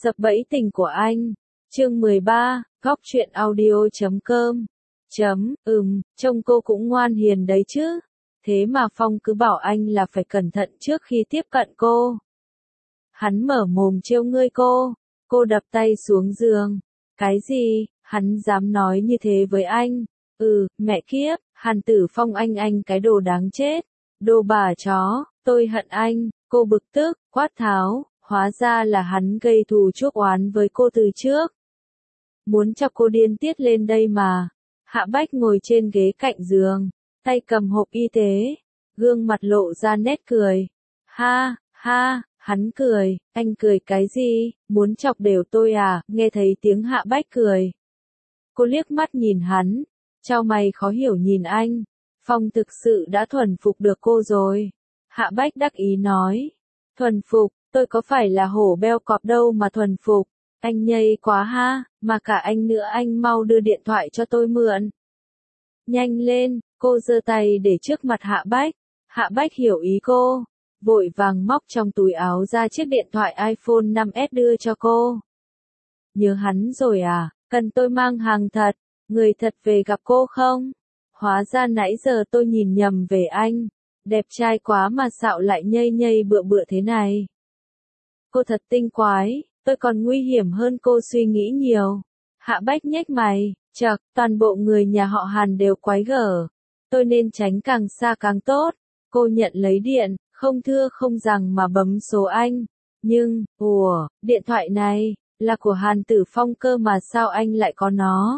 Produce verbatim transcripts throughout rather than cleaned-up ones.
Sập bẫy tình của anh. Chương mười ba, góc truyện audio chấm com. Chấm, ừm, trông cô cũng ngoan hiền đấy chứ. Thế mà Phong cứ bảo anh là phải cẩn thận trước khi tiếp cận cô. Hắn mở mồm trêu ngươi cô. Cô đập tay xuống giường. Cái gì, hắn dám nói như thế với anh? Ừ, mẹ kiếp, Hàn Tử Phong anh anh cái đồ đáng chết. Đồ bà chó, tôi hận anh. Cô bực tức, quát tháo. Hóa ra là hắn gây thù chuốc oán với cô từ trước. Muốn chọc cô điên tiết lên đây mà. Hạ Bách ngồi trên ghế cạnh giường, tay cầm hộp y tế, gương mặt lộ ra nét cười. Ha, ha, hắn cười, anh cười cái gì, muốn chọc đều tôi à, nghe thấy tiếng Hạ Bách cười. Cô liếc mắt nhìn hắn, chau mày khó hiểu nhìn anh. Phong thực sự đã thuần phục được cô rồi. Hạ Bách đắc ý nói. Thuần phục, tôi có phải là hổ beo cọp đâu mà thuần phục. Anh nhây quá ha, mà cả anh nữa, anh mau đưa điện thoại cho tôi mượn. Nhanh lên, cô giơ tay để trước mặt Hạ Bách. Hạ Bách hiểu ý cô, vội vàng móc trong túi áo ra chiếc điện thoại iPhone năm S đưa cho cô. Nhớ hắn rồi à, cần tôi mang hàng thật, người thật về gặp cô không? Hóa ra nãy giờ tôi nhìn nhầm về anh, đẹp trai quá mà xạo lại nhây nhây bựa bựa thế này. Cô thật tinh quái. Tôi còn nguy hiểm hơn cô suy nghĩ nhiều. Hạ Bách nhếch mày, chậc, toàn bộ người nhà họ Hàn đều quái gở. Tôi nên tránh càng xa càng tốt. Cô nhận lấy điện, không thưa không rằng mà bấm số anh. Nhưng, ủa, điện thoại này, là của Hàn Tử Phong cơ mà sao anh lại có nó?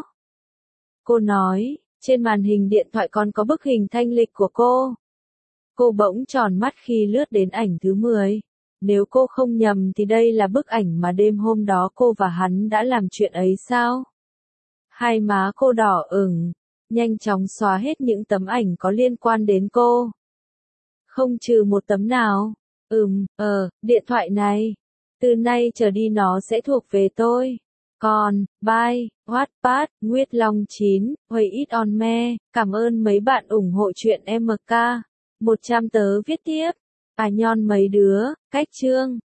Cô nói, trên màn hình điện thoại còn có bức hình thanh lịch của cô. Cô bỗng tròn mắt khi lướt đến ảnh thứ mười. Nếu cô không nhầm thì đây là bức ảnh mà đêm hôm đó cô và hắn đã làm chuyện ấy sao? Hai má cô đỏ ửng, nhanh chóng xóa hết những tấm ảnh có liên quan đến cô. Không trừ một tấm nào. Ừm, ờ, điện thoại này. Từ nay trở đi nó sẽ thuộc về tôi. Còn, bye, Wattpad, Nguyệt Long chín, Huey It On Me, cảm ơn mấy bạn ủng hộ chuyện em ca. một trăm tớ viết tiếp. À nhon mấy đứa, cách chương.